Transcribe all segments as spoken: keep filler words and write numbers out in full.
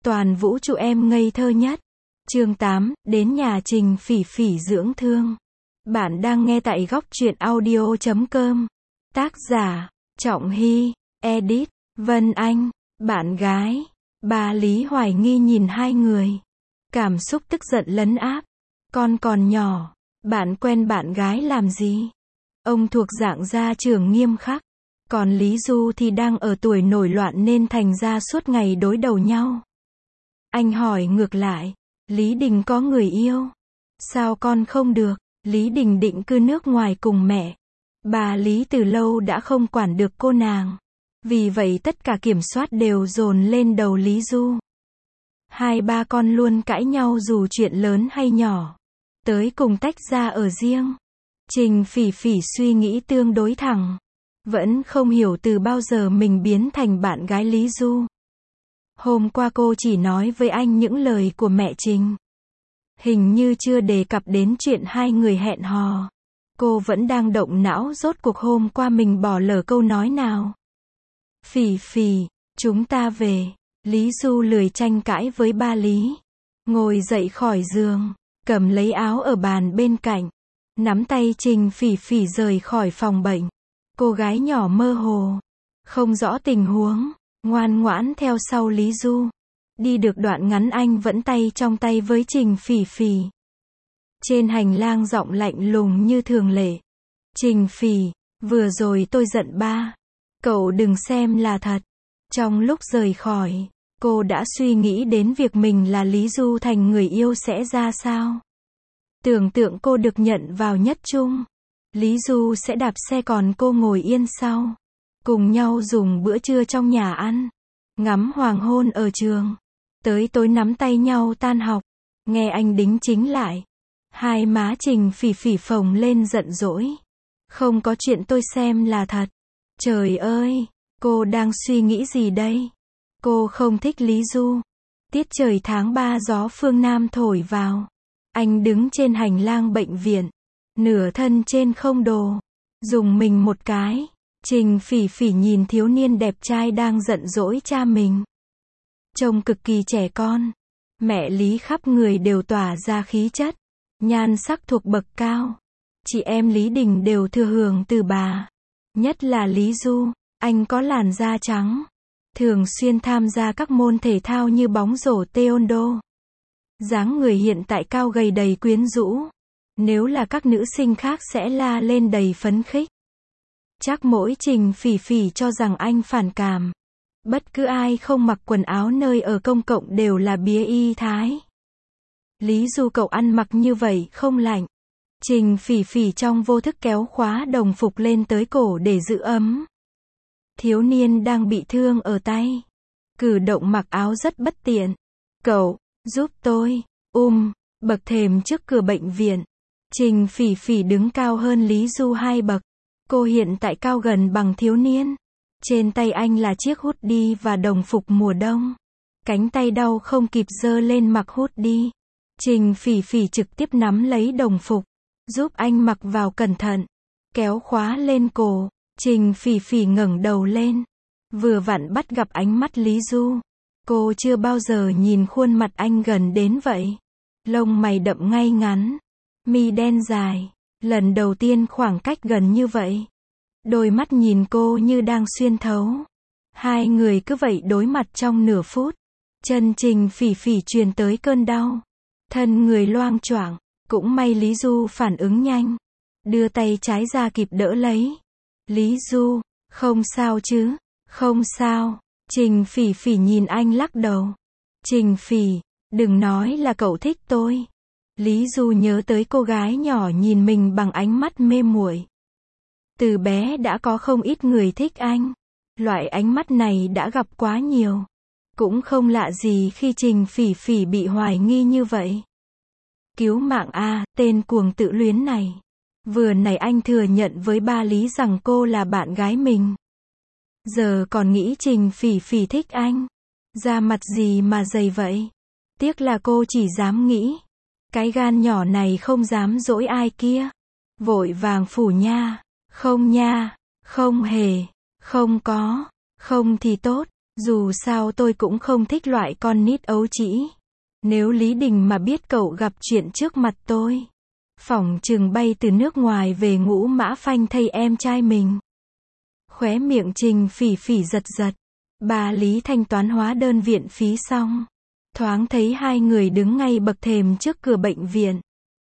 Toàn vũ trụ em ngây thơ nhất. Chương tám, đến nhà Trình Phỉ Phỉ dưỡng thương. Bạn đang nghe tại góc truyện audio chấm com. Tác giả, Trọng Hy, edit, Vân Anh, bạn gái. Bà Lý hoài nghi nhìn hai người. Cảm xúc tức giận lấn áp. Con còn nhỏ, bạn quen bạn gái làm gì? Ông thuộc dạng gia trưởng nghiêm khắc. Còn Lý Du thì đang ở tuổi nổi loạn nên thành ra suốt ngày đối đầu nhau. Anh hỏi ngược lại, Lý Đình có người yêu? Sao con không được? Lý Đình định cư nước ngoài cùng mẹ. Bà Lý từ lâu đã không quản được cô nàng. Vì vậy tất cả kiểm soát đều dồn lên đầu Lý Du. Hai ba con luôn cãi nhau dù chuyện lớn hay nhỏ. Tới cùng tách ra ở riêng. Trình Phỉ Phỉ suy nghĩ tương đối thẳng. Vẫn không hiểu từ bao giờ mình biến thành bạn gái Lý Du. Hôm qua cô chỉ nói với anh những lời của mẹ Trình. Hình như chưa đề cập đến chuyện hai người hẹn hò. Cô vẫn đang động não rốt cuộc hôm qua mình bỏ lỡ câu nói nào. Phỉ Phỉ, chúng ta về. Lý Du lười tranh cãi với ba Lý. Ngồi dậy khỏi giường, cầm lấy áo ở bàn bên cạnh. Nắm tay Trình Phỉ Phỉ rời khỏi phòng bệnh. Cô gái nhỏ mơ hồ, không rõ tình huống, ngoan ngoãn theo sau Lý Du. Đi được đoạn ngắn anh vẫn tay trong tay với Trình Phỉ Phỉ. Trên hành lang giọng lạnh lùng như thường lệ. Trình Phỉ, vừa rồi tôi giận ba. Cậu đừng xem là thật. Trong lúc rời khỏi, cô đã suy nghĩ đến việc mình là Lý Du thành người yêu sẽ ra sao. Tưởng tượng cô được nhận vào nhất trung. Lý Du sẽ đạp xe còn cô ngồi yên sau. Cùng nhau dùng bữa trưa trong nhà ăn. Ngắm hoàng hôn ở trường. Tới tối nắm tay nhau tan học. Nghe anh đính chính lại. Hai má Trình Phỉ Phỉ phồng lên giận dỗi. Không có chuyện tôi xem là thật. Trời ơi, cô đang suy nghĩ gì đây? Cô không thích Lý Du. Tiết trời tháng ba gió phương Nam thổi vào. Anh đứng trên hành lang bệnh viện. Nửa thân trên không đồ. Dùng mình một cái. Trình Phỉ Phỉ nhìn thiếu niên đẹp trai đang giận dỗi cha mình. Trông cực kỳ trẻ con. Mẹ Lý khắp người đều tỏa ra khí chất. Nhan sắc thuộc bậc cao. Chị em Lý Đình đều thừa hưởng từ bà. Nhất là Lý Du. Anh có làn da trắng. Thường xuyên tham gia các môn thể thao như bóng rổ taekwondo. Dáng người hiện tại cao gầy đầy quyến rũ. Nếu là các nữ sinh khác sẽ la lên đầy phấn khích. Chắc mỗi Trình Phỉ Phỉ cho rằng anh phản cảm. Bất cứ ai không mặc quần áo nơi ở công cộng đều là bía y thái. Lý Du cậu ăn mặc như vậy không lạnh. Trình Phỉ Phỉ trong vô thức kéo khóa đồng phục lên tới cổ để giữ ấm. Thiếu niên đang bị thương ở tay. Cử động mặc áo rất bất tiện. Cậu, giúp tôi. Um, bậc thềm trước cửa bệnh viện. Trình Phỉ Phỉ đứng cao hơn Lý Du hai bậc. Cô hiện tại cao gần bằng thiếu niên. Trên tay anh là chiếc hoodie và đồng phục mùa đông. Cánh tay đau không kịp giơ lên mặc hoodie. Trình Phỉ Phỉ trực tiếp nắm lấy đồng phục. Giúp anh mặc vào cẩn thận. Kéo khóa lên cổ. Trình Phỉ Phỉ ngẩng đầu lên. Vừa vặn bắt gặp ánh mắt Lý Du. Cô chưa bao giờ nhìn khuôn mặt anh gần đến vậy. Lông mày đậm ngay ngắn. Mi đen dài. Lần đầu tiên khoảng cách gần như vậy. Đôi mắt nhìn cô như đang xuyên thấu. Hai người cứ vậy đối mặt trong nửa phút. Chân Trình Phỉ Phỉ truyền tới cơn đau. Thân người loang choạng. Cũng may Lý Du phản ứng nhanh. Đưa tay trái ra kịp đỡ lấy. Lý Du, không sao chứ? Không sao. Trình Phỉ Phỉ nhìn anh lắc đầu. Trình Phỉ, đừng nói là cậu thích tôi. Lý Du nhớ tới cô gái nhỏ nhìn mình bằng ánh mắt mê muội. Từ bé đã có không ít người thích anh. Loại ánh mắt này đã gặp quá nhiều. Cũng không lạ gì khi Trình Phỉ Phỉ bị hoài nghi như vậy. Cứu mạng a, tên cuồng tự luyến này. Vừa nãy anh thừa nhận với ba Lý rằng cô là bạn gái mình. Giờ còn nghĩ Trình Phỉ Phỉ thích anh. Da mặt gì mà dày vậy? Tiếc là cô chỉ dám nghĩ. Cái gan nhỏ này không dám dỗi ai kia. Vội vàng phủ nha. Không nha. Không hề. Không có. Không thì tốt. Dù sao tôi cũng không thích loại con nít ấu trĩ. Nếu Lý Đình mà biết cậu gặp chuyện trước mặt tôi, phỏng chừng bay từ nước ngoài về Ngũ Mã Phanh thay em trai mình. Khóe miệng Trình Phỉ Phỉ giật giật. Bà Lý thanh toán hóa đơn viện phí xong, thoáng thấy hai người đứng ngay bậc thềm trước cửa bệnh viện.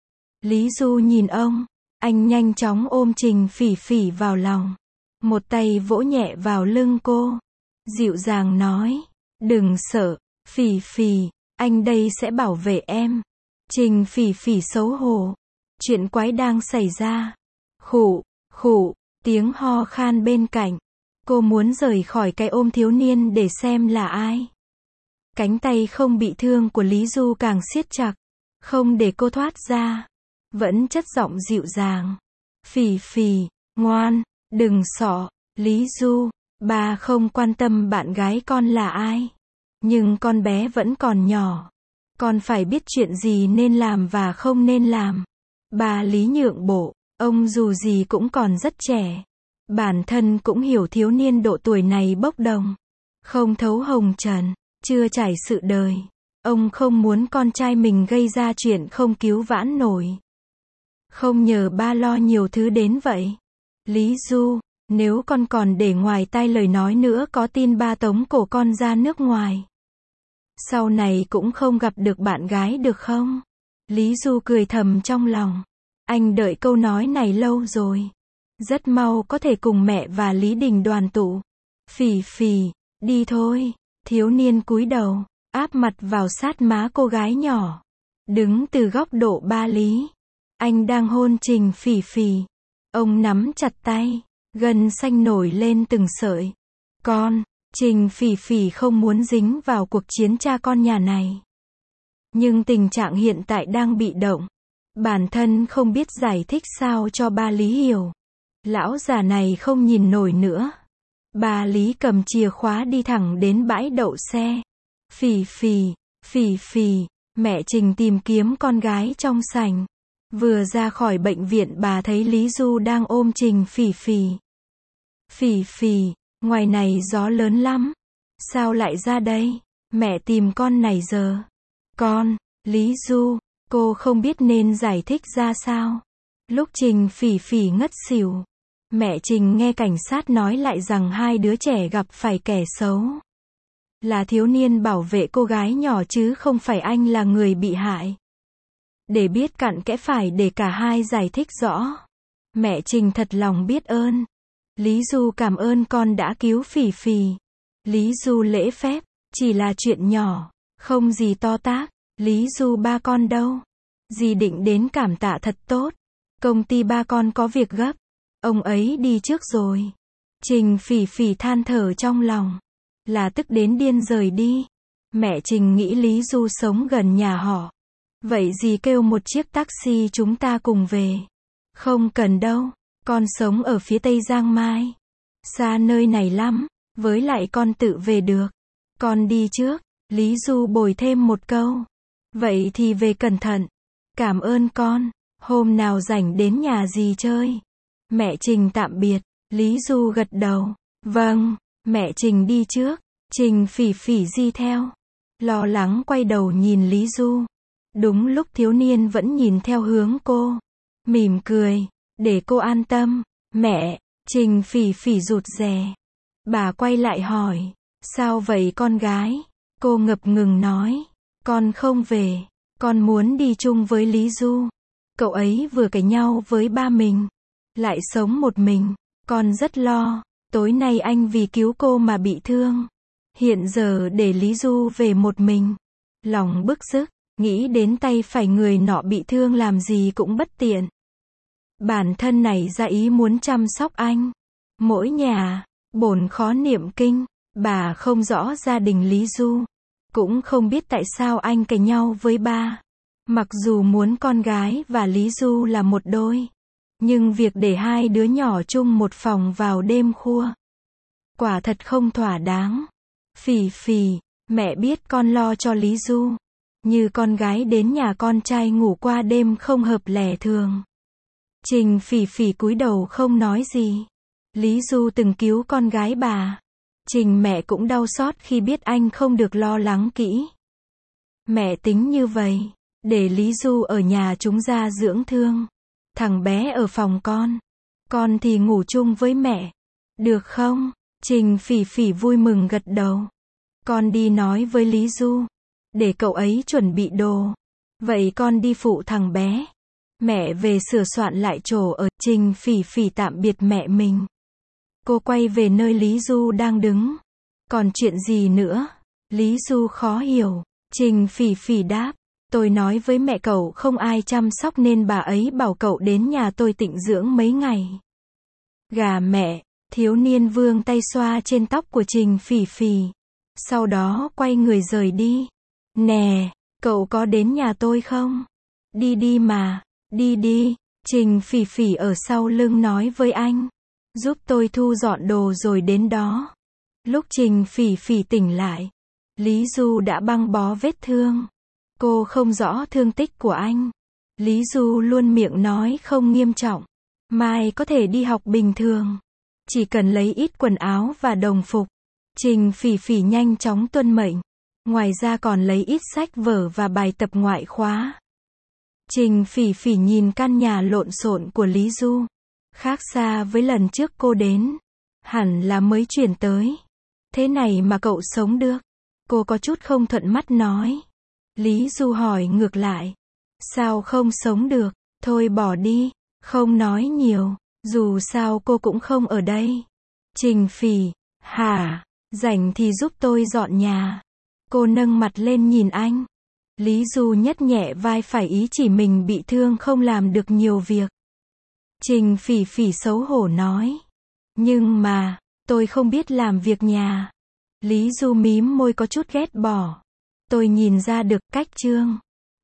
Lý Du nhìn ông, anh nhanh chóng ôm Trình Phỉ Phỉ vào lòng, một tay vỗ nhẹ vào lưng cô, dịu dàng nói, đừng sợ, Phỉ Phỉ, anh đây sẽ bảo vệ em. Trình Phỉ Phỉ xấu hổ, chuyện quái đang xảy ra. Khụ, khụ, tiếng ho khan bên cạnh. Cô muốn rời khỏi cái ôm thiếu niên để xem là ai. Cánh tay không bị thương của Lý Du càng siết chặt, không để cô thoát ra. Vẫn chất giọng dịu dàng. Phỉ Phỉ, ngoan, đừng sợ. Lý Du, bà không quan tâm bạn gái con là ai. Nhưng con bé vẫn còn nhỏ. Con phải biết chuyện gì nên làm và không nên làm. Bà Lý nhượng bộ, ông dù gì cũng còn rất trẻ. Bản thân cũng hiểu thiếu niên độ tuổi này bốc đồng. Không thấu hồng trần, chưa trải sự đời. Ông không muốn con trai mình gây ra chuyện không cứu vãn nổi. Không nhờ ba lo nhiều thứ đến vậy. Lý Du, nếu con còn để ngoài tai lời nói nữa có tin ba tống cổ con ra nước ngoài. Sau này cũng không gặp được bạn gái được không? Lý Du cười thầm trong lòng. Anh đợi câu nói này lâu rồi. Rất mau có thể cùng mẹ và Lý Đình đoàn tụ. Phỉ Phỉ, đi thôi. Thiếu niên cúi đầu, áp mặt vào sát má cô gái nhỏ. Đứng từ góc độ ba Lý. Anh đang hôn Trình Phỉ Phỉ. Ông nắm chặt tay, gân xanh nổi lên từng sợi. Con, Trình Phỉ Phỉ không muốn dính vào cuộc chiến cha con nhà này. Nhưng tình trạng hiện tại đang bị động. Bản thân không biết giải thích sao cho ba Lý hiểu. Lão già này không nhìn nổi nữa. Bà Lý cầm chìa khóa đi thẳng đến bãi đậu xe. Phỉ Phỉ, Phỉ Phỉ, mẹ Trình tìm kiếm con gái trong sảnh. Vừa ra khỏi bệnh viện bà thấy Lý Du đang ôm Trình Phỉ Phỉ. Phỉ Phỉ, ngoài này gió lớn lắm. Sao lại ra đây? Mẹ tìm con này giờ. Con, Lý Du, cô không biết nên giải thích ra sao. Lúc Trình Phỉ Phỉ ngất xỉu, mẹ Trình nghe cảnh sát nói lại rằng hai đứa trẻ gặp phải kẻ xấu. Là thiếu niên bảo vệ cô gái nhỏ chứ không phải anh là người bị hại. Để biết cặn kẽ phải để cả hai giải thích rõ. Mẹ Trình thật lòng biết ơn. Lý Du cảm ơn con đã cứu Phỉ Phỉ. Lý Du lễ phép, chỉ là chuyện nhỏ, không gì to tát. Lý Du ba con đâu? Dì định đến cảm tạ thật tốt. Công ty ba con có việc gấp. Ông ấy đi trước rồi. Trình Phỉ Phỉ than thở trong lòng. Là tức đến điên rời đi. Mẹ Trình nghĩ Lý Du sống gần nhà họ. Vậy dì kêu một chiếc taxi chúng ta cùng về. Không cần đâu. Con sống ở phía Tây Giang Mai. Xa nơi này lắm. Với lại con tự về được. Con đi trước. Lý Du bồi thêm một câu. Vậy thì về cẩn thận. Cảm ơn con. Hôm nào rảnh đến nhà dì chơi. Mẹ Trình tạm biệt. Lý Du gật đầu. Vâng. Mẹ Trình đi trước. Trình Phỉ Phỉ di theo. Lo lắng quay đầu nhìn Lý Du. Đúng lúc thiếu niên vẫn nhìn theo hướng cô. Mỉm cười. Để cô an tâm. Mẹ. Trình Phỉ Phỉ rụt rè. Bà quay lại hỏi. Sao vậy con gái? Cô ngập ngừng nói. Con không về. Con muốn đi chung với Lý Du. Cậu ấy vừa cãi nhau với ba mình. Lại sống một mình. Con rất lo. Tối nay anh vì cứu cô mà bị thương. Hiện giờ để Lý Du về một mình. Lòng bức rứt. Nghĩ đến tay phải người nọ bị thương làm gì cũng bất tiện. Bản thân này ra ý muốn chăm sóc anh. Mỗi nhà, bổn khó niệm kinh. Bà không rõ gia đình Lý Du. Cũng không biết tại sao anh cãi nhau với ba. Mặc dù muốn con gái và Lý Du là một đôi. Nhưng việc để hai đứa nhỏ chung một phòng vào đêm khuya. Quả thật không thỏa đáng. Phỉ Phỉ, mẹ biết con lo cho Lý Du. Như con gái đến nhà con trai ngủ qua đêm không hợp lẽ thường. Trình Phỉ Phỉ cúi đầu không nói gì. Lý Du từng cứu con gái bà. Trình mẹ cũng đau xót khi biết anh không được lo lắng kỹ. Mẹ tính như vậy, để Lý Du ở nhà chúng ra dưỡng thương. Thằng bé ở phòng con. Con thì ngủ chung với mẹ. Được không? Trình Phỉ Phỉ vui mừng gật đầu. Con đi nói với Lý Du. Để cậu ấy chuẩn bị đồ. Vậy con đi phụ thằng bé. Mẹ về sửa soạn lại chỗ ở. Trình Phỉ Phỉ tạm biệt mẹ mình. Cô quay về nơi Lý Du đang đứng. Còn chuyện gì nữa? Lý Du khó hiểu. Trình Phỉ Phỉ đáp. Tôi nói với mẹ cậu không ai chăm sóc nên bà ấy bảo cậu đến nhà tôi tịnh dưỡng mấy ngày. Gà mẹ, thiếu niên vươn tay xoa trên tóc của Trình Phỉ Phỉ. Sau đó quay người rời đi. Nè, cậu có đến nhà tôi không? Đi đi mà, đi đi. Trình Phỉ Phỉ ở sau lưng nói với anh. Giúp tôi thu dọn đồ rồi đến đó. Lúc Trình Phỉ Phỉ tỉnh lại, Lý Du đã băng bó vết thương. Cô không rõ thương tích của anh. Lý Du luôn miệng nói không nghiêm trọng. Mai có thể đi học bình thường. Chỉ cần lấy ít quần áo và đồng phục. Trình Phỉ Phỉ nhanh chóng tuân mệnh. Ngoài ra còn lấy ít sách vở và bài tập ngoại khóa. Trình Phỉ Phỉ nhìn căn nhà lộn xộn của Lý Du. Khác xa với lần trước cô đến. Hẳn là mới chuyển tới. Thế này mà cậu sống được. Cô có chút không thuận mắt nói. Lý Du hỏi ngược lại. Sao không sống được? Thôi bỏ đi. Không nói nhiều. Dù sao cô cũng không ở đây. Trình Phỉ. Hả? Rảnh thì giúp tôi dọn nhà. Cô nâng mặt lên nhìn anh. Lý Du nhấc nhẹ vai phải ý chỉ mình bị thương không làm được nhiều việc. Trình Phỉ Phỉ xấu hổ nói. Nhưng mà, tôi không biết làm việc nhà. Lý Du mím môi có chút ghét bỏ. Tôi nhìn ra được cách Trương.